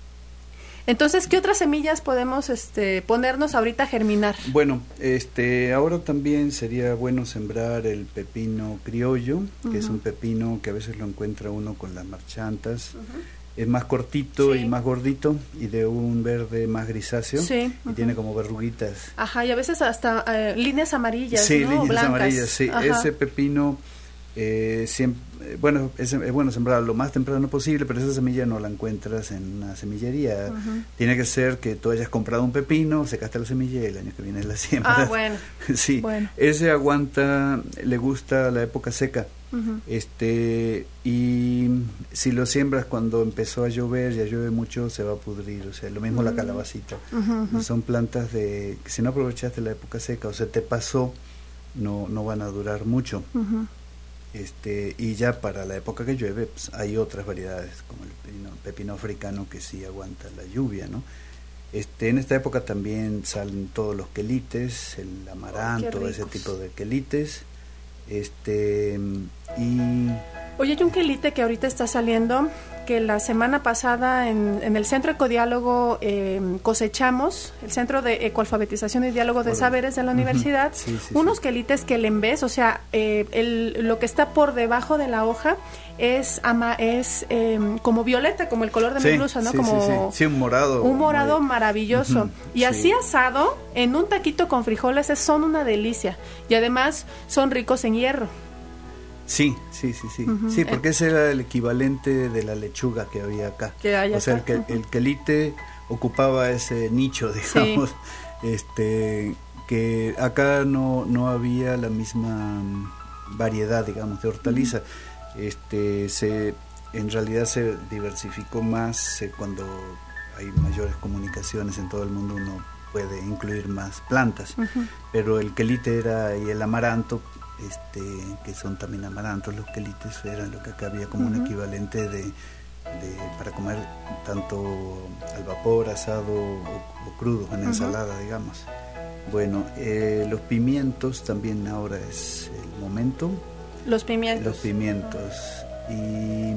Entonces, ¿qué otras semillas podemos este, ponernos ahorita a germinar? Bueno, este, ahora también sería bueno sembrar el pepino criollo, que uh-huh. es un pepino que a veces lo encuentra uno con las marchantas. Uh-huh. Es más cortito sí. y más gordito y de un verde más grisáceo sí, y uh-huh. tiene como verruguitas. Ajá, y a veces hasta eh, líneas amarillas, sí, ¿no? líneas Blancas. amarillas, sí. Ajá. Ese pepino, eh, siempre, bueno, es, es bueno sembrar lo más temprano posible, pero esa semilla no la encuentras en una semillería. Uh-huh. Tiene que ser que tú hayas comprado un pepino, secaste la semilla y el año que viene la siembras. Ah, bueno. sí, bueno. Ese aguanta, le gusta la época seca. Uh-huh. Este y si lo siembras cuando empezó a llover, ya llueve mucho, se va a pudrir, o sea, lo mismo uh-huh. la calabacita. Uh-huh. Son plantas de que si no aprovechaste la época seca o se te pasó, no no van a durar mucho. Uh-huh. Este y ya para la época que llueve, pues, hay otras variedades como el pepino, pepino africano que sí aguanta la lluvia, ¿no? Este, en esta época también salen todos los quelites, el amaranto, oh, ese tipo de quelites. Este y oye, hay un quelite que ahorita está saliendo, que la semana pasada en, en el Centro Ecodiálogo eh, cosechamos, el Centro de Ecoalfabetización y Diálogo de Saberes de la uh-huh. universidad, sí, sí, unos sí. quelites que el embés, o sea, eh, el, lo que está por debajo de la hoja es ama, es eh, como violeta, como el color de sí, mi blusa, ¿no? Sí, como sí, sí. sí, un morado. Un morado muy... maravilloso. Uh-huh. Y sí. así asado, en un taquito con frijoles, son una delicia. Y además son ricos en hierro. Sí, sí, sí, sí. Uh-huh. Sí, porque ese era el equivalente de la lechuga que había acá. Que hay acá. O sea, el, que, uh-huh. el quelite ocupaba ese nicho, digamos, sí. este que acá no, no había la misma variedad, digamos, de hortaliza. Uh-huh. Este se en realidad se diversificó más eh, cuando hay mayores comunicaciones en todo el mundo, uno puede incluir más plantas. Uh-huh. Pero el quelite era y el amaranto, este que son también amarantos, los quelites eran lo que acá había como uh-huh. un equivalente de, de para comer tanto al vapor, asado o, o crudo en uh-huh. ensalada, digamos. Bueno, eh, los pimientos también ahora es el momento. Los pimientos. Los pimientos y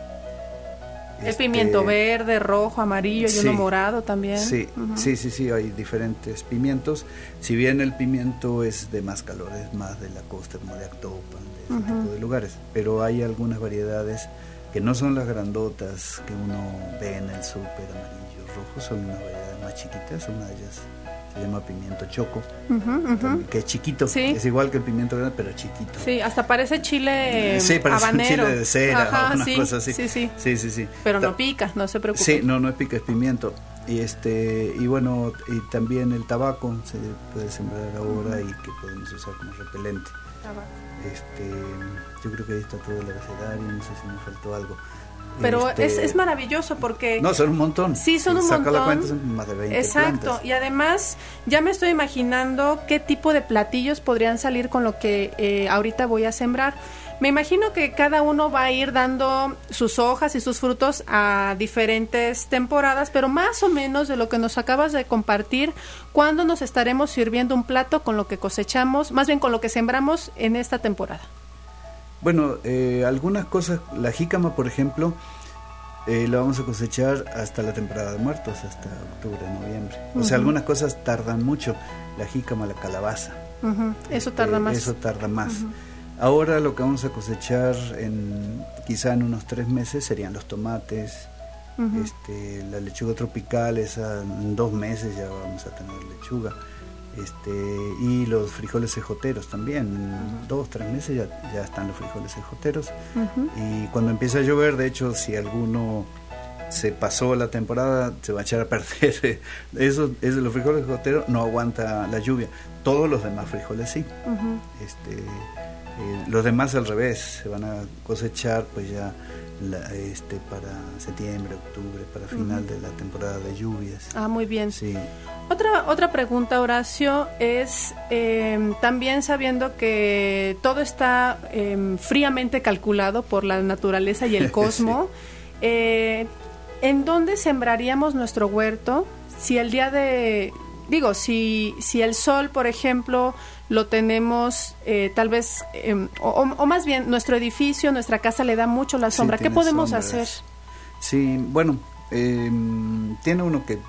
el este, pimiento verde, rojo, amarillo sí, y uno morado también. Sí, uh-huh. sí, sí, sí, hay diferentes pimientos. Si bien el pimiento es de más calor, es más de la costa, como de Actopan, de ese uh-huh. tipo de lugares, pero hay algunas variedades que no son las grandotas que uno ve en el súper, amarillo, rojo, son unas variedades más chiquitas, una de ellas se llama pimiento choco, uh-huh, uh-huh. que es chiquito, sí. es igual que el pimiento grande, pero chiquito. Sí, hasta parece chile sí, parece habanero. Un chile de cera, Ajá, o una sí, cosa así. Sí, sí. sí, sí, sí. Pero no pica, no se preocupe. Sí, no, no pica, es pimiento. y este y bueno, y también el tabaco se puede sembrar ahora y que podemos usar como repelente. Tabaco. Este, yo creo que ahí está todo el abecedario, no sé si me faltó algo. Pero este, es, es maravilloso porque... No, son un montón. Sí, son un Saca montón. la cuenta, son más de veinte Exacto, plantas. Y además ya me estoy imaginando qué tipo de platillos podrían salir con lo que eh, ahorita voy a sembrar. Me imagino que cada uno va a ir dando sus hojas y sus frutos a diferentes temporadas, pero más o menos de lo que nos acabas de compartir, ¿cuándo nos estaremos sirviendo un plato con lo que cosechamos, más bien con lo que sembramos en esta temporada? Bueno, eh, algunas cosas, la jícama, por ejemplo, eh, la vamos a cosechar hasta la temporada de muertos, hasta octubre, noviembre. O uh-huh. sea, algunas cosas tardan mucho, la jícama, la calabaza. Uh-huh. Eso tarda eh, más. Eso tarda más. Uh-huh. Ahora lo que vamos a cosechar en quizá en unos tres meses serían los tomates, uh-huh. este, la lechuga tropical, esa en dos meses ya vamos a tener lechuga, este, y los frijoles ejoteros también, en uh-huh. dos, tres meses ya, ya están los frijoles ejoteros, uh-huh. y cuando empieza a llover, de hecho, si alguno se pasó la temporada, se va a echar a perder. Eso, eso los frijoles ejoteros no aguanta la lluvia, todos los demás frijoles sí. Uh-huh. este Eh, los demás al revés, se van a cosechar pues ya la, este para septiembre, octubre, para final uh-huh. de la temporada de lluvias. Ah, muy bien. Sí. Otra otra pregunta, Horacio, es eh, también sabiendo que todo está eh, fríamente calculado por la naturaleza y el cosmos, sí. eh, ¿en dónde sembraríamos nuestro huerto si el día de... Digo, si si el sol, por ejemplo, lo tenemos eh, tal vez, eh, o, o más bien nuestro edificio, nuestra casa le da mucho la sombra, sí, ¿qué podemos sombras. hacer? Sí, bueno, eh, tiene uno que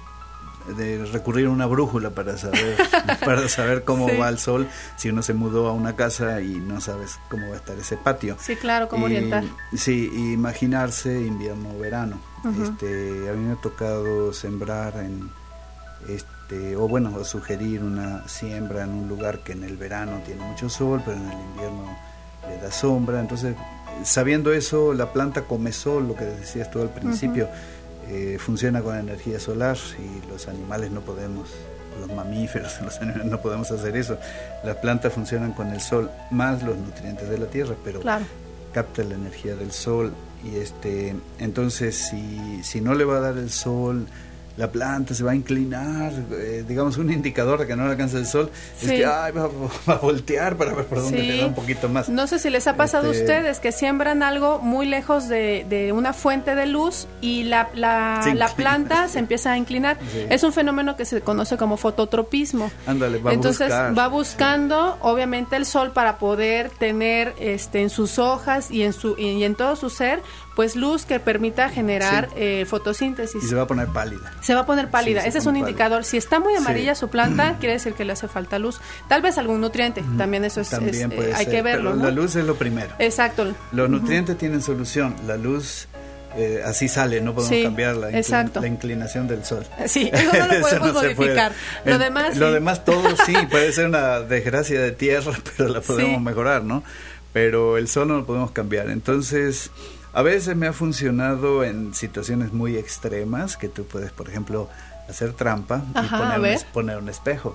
de recurrir a una brújula para saber para saber cómo sí. va el sol, si uno se mudó a una casa y no sabes cómo va a estar ese patio. Sí, claro, cómo y, orientar. Sí, y imaginarse invierno o verano. Uh-huh. Este, a mí me ha tocado sembrar en... este Este, o bueno, o sugerir una siembra en un lugar que en el verano tiene mucho sol, pero en el invierno le da sombra. Entonces, sabiendo eso, la planta come sol, lo que decías tú al principio, uh-huh. eh, funciona con energía solar y los animales no podemos, los mamíferos, los animales no podemos hacer eso. Las plantas funcionan con el sol, más los nutrientes de la tierra, pero claro. capta la energía del sol. Y este, entonces, si, si no le va a dar el sol, la planta se va a inclinar, eh, digamos un indicador de que no le alcanza el sol, sí. es que ay, va, va a voltear para ver por dónde sí. le da un poquito más. No sé si les ha pasado este... a ustedes que siembran algo muy lejos de, de una fuente de luz y la, la, la planta se empieza a inclinar. Sí. Es un fenómeno que se conoce como fototropismo. Ándale, va Entonces a buscar. va buscando obviamente el sol para poder tener este en sus hojas y en su y en todo su ser pues luz que permita generar sí. eh, fotosíntesis. Y se va a poner pálida. Se va a poner pálida, sí, ese es un pálida. indicador. Si está muy amarilla sí. su planta, quiere decir que le hace falta luz. Tal vez algún nutriente, mm. también eso es, también es eh, hay ser, que verlo, pero ¿no? La luz es lo primero. Exacto. Los nutrientes uh-huh. tienen solución, la luz eh, así sale, no podemos sí, cambiar la, inclin- la inclinación del sol. Sí, eso no lo podemos no modificar. Puede. Lo El, demás Lo sí. demás todo sí, puede ser una desgracia de tierra, pero la podemos sí. mejorar, ¿no? Pero el sol no lo podemos cambiar. Entonces, a veces me ha funcionado en situaciones muy extremas, que tú puedes, por ejemplo, hacer trampa Ajá, y poner un, poner un espejo.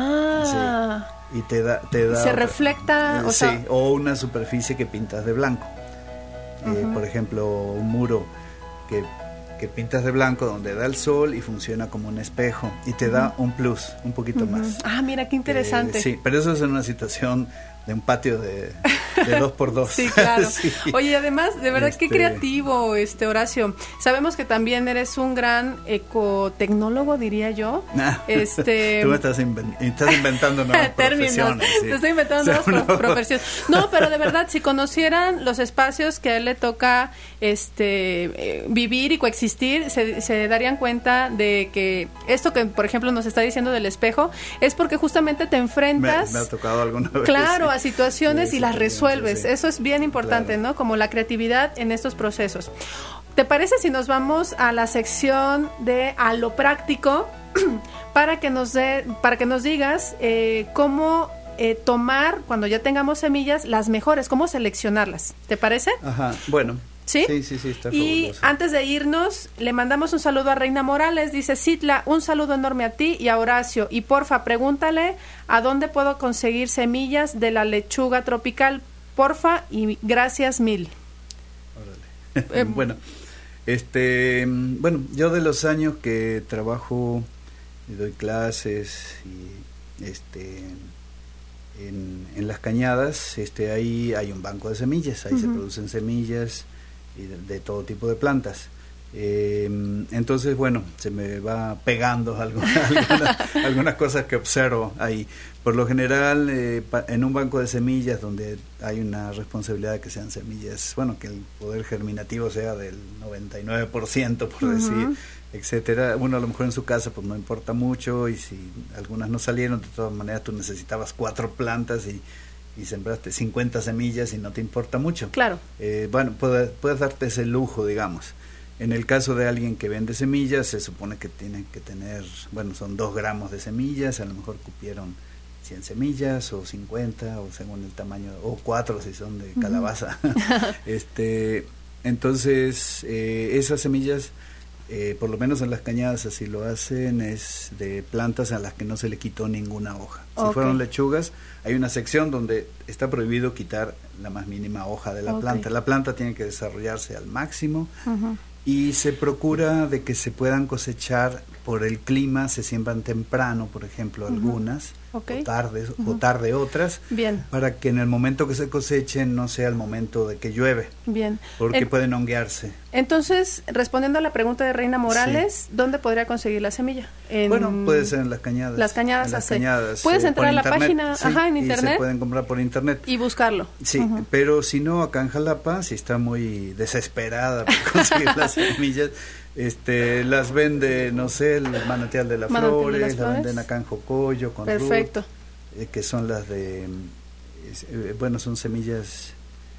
Ah. Sí. Y te da, te da se reflecta, o sí, sea, o una superficie que pintas de blanco. Uh-huh. Eh, por ejemplo, un muro que, que pintas de blanco donde da el sol y funciona como un espejo y te uh-huh. da un plus, un poquito uh-huh. más. Ah, mira qué interesante. Eh, sí, pero eso es en una situación de un patio de, de dos por dos. Sí, claro. Sí. Oye, además, de verdad, este... qué creativo, este Horacio. Sabemos que también eres un gran ecotecnólogo, diría yo. Este... Tú me estás, inven- estás inventando nuevas profesiones. Sí. Te estoy inventando nuevas o sea, pro- profesiones. No, pero de verdad, si conocieran los espacios que a él le toca este eh, vivir y coexistir, se, se darían cuenta de que esto que, por ejemplo, nos está diciendo del espejo, es porque justamente te enfrentas... Me, me ha tocado alguna vez. Claro, sí. a situaciones sí, y las resuelves. Sí. Eso es bien importante, claro. ¿no? Como la creatividad en estos procesos. ¿Te parece si nos vamos a la sección de a lo práctico para que nos dé, para que nos digas eh, cómo eh, tomar cuando ya tengamos semillas las mejores, cómo seleccionarlas? ¿Te parece? Ajá. Bueno. ¿Sí? Sí, sí, sí, está y fabuloso. Antes de irnos, le mandamos un saludo a Reina Morales. Dice, Citla, un saludo enorme a ti y a Horacio. Y porfa, pregúntale a dónde puedo conseguir semillas de la lechuga tropical. Porfa, y gracias mil. Órale. Eh, bueno, este, bueno, yo de los años que trabajo y doy clases y este en, en las cañadas, este ahí hay un banco de semillas, ahí uh-huh. se producen semillas y de, de todo tipo de plantas. Eh, entonces, bueno, se me va pegando algunas, algunas, algunas cosas que observo ahí. Por lo general, eh, pa, en un banco de semillas donde hay una responsabilidad de que sean semillas, bueno, que el poder germinativo sea del noventa y nueve por ciento, por uh-huh. decir, etcétera. Bueno, a lo mejor en su casa pues no importa mucho, y si algunas no salieron, de todas maneras tú necesitabas cuatro plantas y y sembraste cincuenta semillas y no te importa mucho. Claro. Eh, bueno, puedes, puedes darte ese lujo, digamos. En el caso de alguien que vende semillas, se supone que tiene que tener, bueno, son dos gramos de semillas, a lo mejor cupieron cien semillas o cincuenta, o según el tamaño, o cuatro si son de calabaza. Uh-huh. este, entonces, eh, esas semillas, eh, por lo menos en las cañadas así lo hacen, es de plantas a las que no se le quitó ninguna hoja. Si okay. fueron lechugas, hay una sección donde está prohibido quitar la más mínima hoja de la okay. planta. La planta tiene que desarrollarse al máximo. Uh-huh. Y se procura de que se puedan cosechar por el clima, se siembran temprano, por ejemplo, uh-huh. algunas, okay. o tarde, uh-huh. o tarde otras, bien, para que en el momento que se cosechen no sea el momento de que llueve, bien, porque en, pueden honguearse. Entonces, respondiendo a la pregunta de Reina Morales, sí. ¿dónde podría conseguir la semilla? En, bueno, puede ser en las cañadas. Las cañadas, en las hace. cañadas Puedes eh, entrar a la internet, página, sí, ajá, en internet, y se pueden comprar por internet y buscarlo. Sí, uh-huh. pero si no, acá en Jalapa, si está muy desesperada por conseguir las semillas, este, las vende, no sé, el manantial de las manantial flores, de las la flores. venden acá en Jocoyo con perfecto, Ruth, eh, que son las de, eh, bueno, son semillas,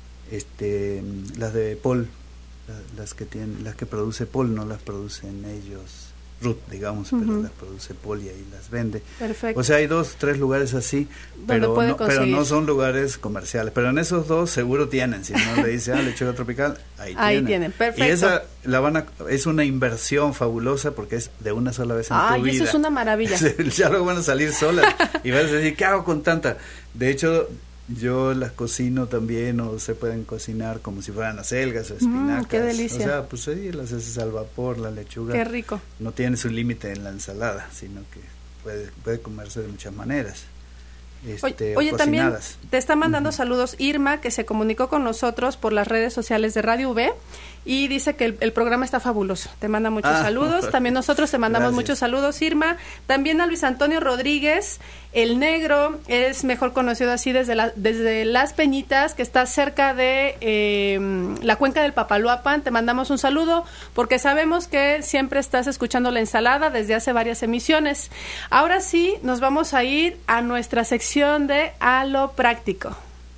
este, las de Pol, la, las que tienen, las que produce Pol, no las producen ellos, Ruth, digamos, uh-huh. pero las produce Pol y ahí las vende. Perfecto. O sea, hay dos, tres lugares así, pero no, pero no son lugares comerciales. Pero en esos dos seguro tienen, si no le dice, ah, lechuga tropical, ahí, ahí tienen. tienen. Perfecto. Y esa la van a, es una inversión fabulosa porque es de una sola vez en ah, tu vida. Ay, eso es una maravilla. Ya luego van a salir solas y vas a decir, ¿qué hago con tanta? De hecho, yo las cocino también, o se pueden cocinar como si fueran acelgas o espinacas. Mm, qué delicia. O sea, pues ahí las haces al vapor, la lechuga. Qué rico. No tiene su límite en la ensalada, sino que puede, puede comerse de muchas maneras. Este, oye, también te está mandando uh-huh. saludos Irma, que se comunicó con nosotros por las redes sociales de Radio V y dice que el, el programa está fabuloso. Te manda muchos ah, saludos. También nosotros te mandamos gracias. Muchos saludos, Irma. También a Luis Antonio Rodríguez, el Negro, es mejor conocido así desde, la, desde Las Peñitas, que está cerca de eh, la cuenca del Papaloapan. Te mandamos un saludo porque sabemos que siempre estás escuchando La Ensalada desde hace varias emisiones. Ahora sí, nos vamos a ir a nuestra sección de A lo Práctico.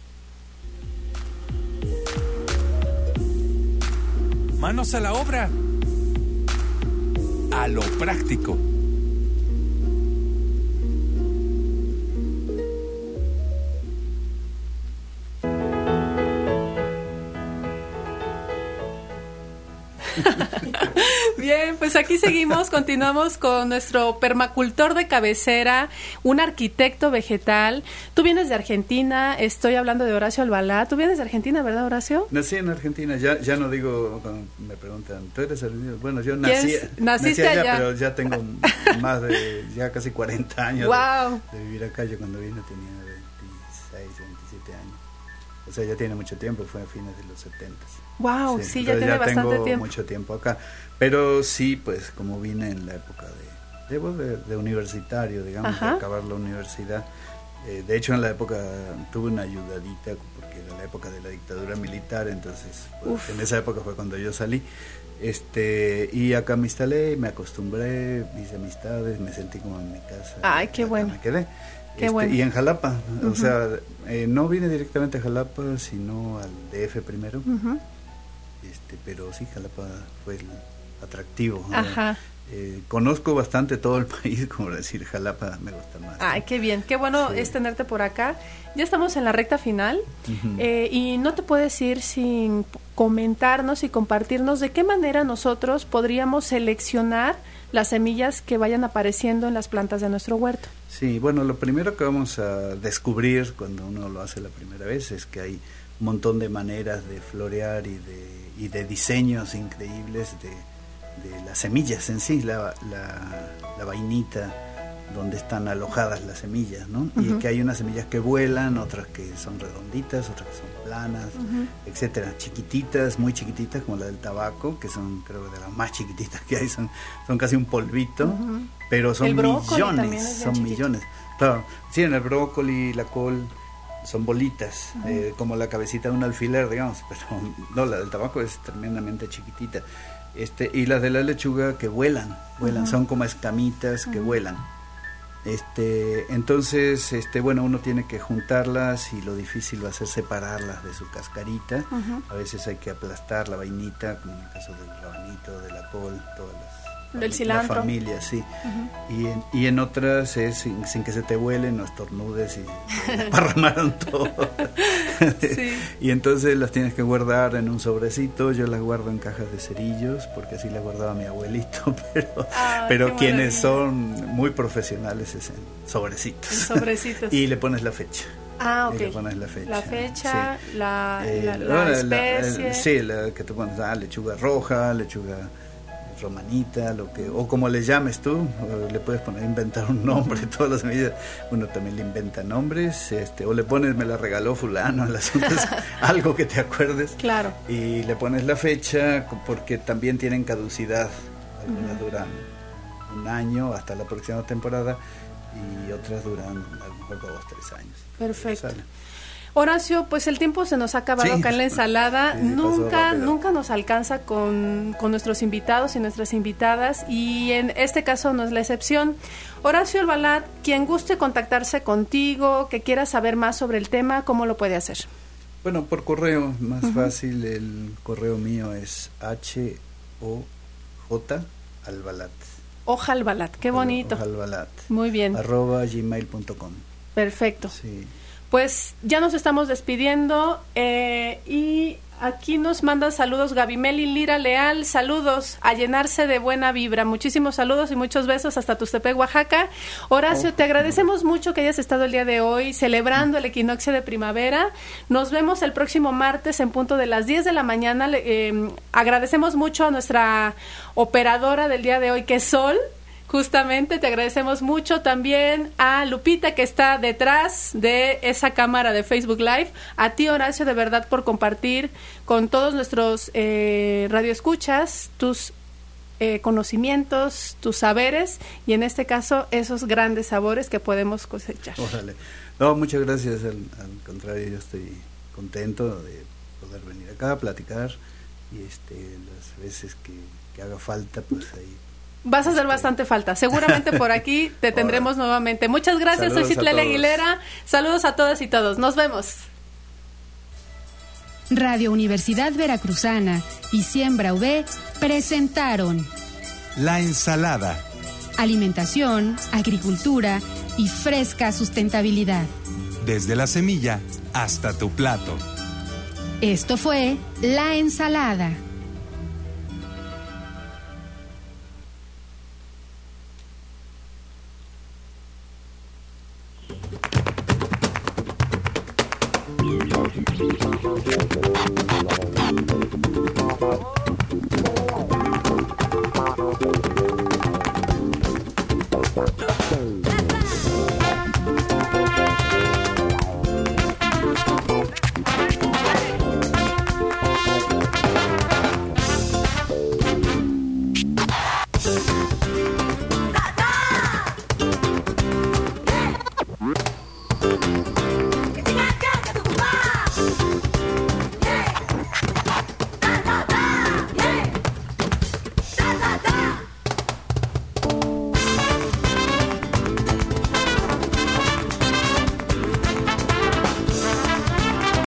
Manos a la obra. A lo práctico. Bien, pues aquí seguimos, continuamos con nuestro permacultor de cabecera, un arquitecto vegetal. Tú vienes de Argentina, estoy hablando de Horacio Albalá. Tú vienes de Argentina, ¿verdad, Horacio? Nací en Argentina, ya ya no digo, cuando me preguntan, ¿tú eres argentino? Bueno, yo nací, ¿Naciste nací allá, allá? pero ya tengo más de, ya casi cuarenta años wow. de, de vivir acá. Yo cuando vine tenía veintiséis, veintisiete años. O sea, ya tiene mucho tiempo, fue a fines de los setenta. Wow, sí, sí ya tiene ya bastante tengo tiempo. mucho tiempo acá. Pero sí, pues como vine en la época de, de, de, de universitario, digamos, Ajá. de acabar la universidad. Eh, de hecho, en la época tuve una ayudadita, porque era la época de la dictadura militar, entonces pues, en esa época fue cuando yo salí. Este, y acá me instalé, me acostumbré, hice amistades, me sentí como en mi casa. Ay, qué bueno. Me quedé. Qué este, bueno. Y en Jalapa, uh-huh. o sea, eh, no vine directamente a Jalapa, sino al D F primero. Uh-huh. Este, pero sí, Jalapa fue el, atractivo. Ajá. Eh, conozco bastante todo el país, como decir, Jalapa me gusta más. Ay, qué bien, qué bueno sí. es tenerte por acá. Ya estamos en la recta final uh-huh. eh, y no te puedes ir sin comentarnos y compartirnos de qué manera nosotros podríamos seleccionar las semillas que vayan apareciendo en las plantas de nuestro huerto. Sí, bueno, lo primero que vamos a descubrir cuando uno lo hace la primera vez es que hay un montón de maneras de florear y de, y de diseños increíbles de de las semillas en sí, la, la, la vainita donde están alojadas las semillas, ¿no? Uh-huh. Y que hay unas semillas que vuelan, otras que son redonditas, otras que son planas, uh-huh. etcétera, chiquititas, muy chiquititas, como la del tabaco, que son creo de las más chiquititas que hay, son, son casi un polvito, uh-huh. pero son millones, son chiquito. millones. Claro, sí, en el brócoli, la col, son bolitas, uh-huh. eh, como la cabecita de un alfiler, digamos, pero no, la del tabaco es tremendamente chiquitita. Este, y las de la lechuga que vuelan, vuelan, uh-huh. son como escamitas uh-huh. que vuelan. Este, entonces, este, bueno, uno tiene que juntarlas y lo difícil va a ser separarlas de su cascarita. Uh-huh. A veces hay que aplastar la vainita, como en el caso del rabanito, de la col, todas las del cilantro. La familia, sí. Uh-huh. Y, en, y en otras es sin, sin que se te vuelen o estornudes y desparramaron todo. Sí. Y entonces las tienes que guardar en un sobrecito. Yo las guardo en cajas de cerillos porque así las guardaba mi abuelito, pero, ah, pero quienes son muy profesionales es en sobrecitos. En sobrecitos. Y le pones la fecha. Ah, ok. Y le pones la fecha. La fecha, sí. la, eh, la, la, la especie. La, sí, la que te pones, ah, lechuga roja, lechuga romanita, lo que, o como le llames tú, le puedes poner, inventar un nombre, todas las semillas, uno también le inventa nombres, este, o le pones, me la regaló fulano, el asunto es algo que te acuerdes, claro, y le pones la fecha, porque también tienen caducidad, algunas uh-huh. duran un año hasta la próxima temporada, y otras duran a lo mejor dos, tres años. Perfecto. Horacio, pues el tiempo se nos ha acabado sí. acá en la ensalada, sí, nunca nunca nos alcanza con, con nuestros invitados y nuestras invitadas, y en este caso no es la excepción. Horacio Albalat, quien guste contactarse contigo, que quiera saber más sobre el tema, ¿cómo lo puede hacer? Bueno, por correo, más uh-huh. fácil, el correo mío es H O J Albalat. Hoja Albalat, qué bonito. Hoja Albalat. Muy bien. Arroba gmail punto com. Perfecto. Sí. Pues ya nos estamos despidiendo eh, y aquí nos manda saludos Gabimeli Lira Leal, saludos, a llenarse de buena vibra, muchísimos saludos y muchos besos hasta Tuxtepec, Oaxaca. Horacio, oh. te agradecemos mucho que hayas estado el día de hoy celebrando el equinoccio de primavera. Nos vemos el próximo martes en punto de las diez de la mañana. Eh, agradecemos mucho a nuestra operadora del día de hoy, que es Sol. Justamente, te agradecemos mucho también a Lupita, que está detrás de esa cámara de Facebook Live, a ti, Horacio, de verdad, por compartir con todos nuestros eh, radioescuchas tus eh, conocimientos, tus saberes, y en este caso, esos grandes sabores que podemos cosechar. Ojalá. No, muchas gracias, al, al contrario, yo estoy contento de poder venir acá a platicar, y este las veces que, que haga falta, pues ahí vas a hacer bastante falta. Seguramente por aquí te tendremos Hola. nuevamente. Muchas gracias, soy Citlali Aguilera. Saludos a todas y todos. Nos vemos. Radio Universidad Veracruzana y Siembra U V presentaron La Ensalada. Alimentación, agricultura y fresca sustentabilidad. Desde la semilla hasta tu plato. Esto fue La Ensalada.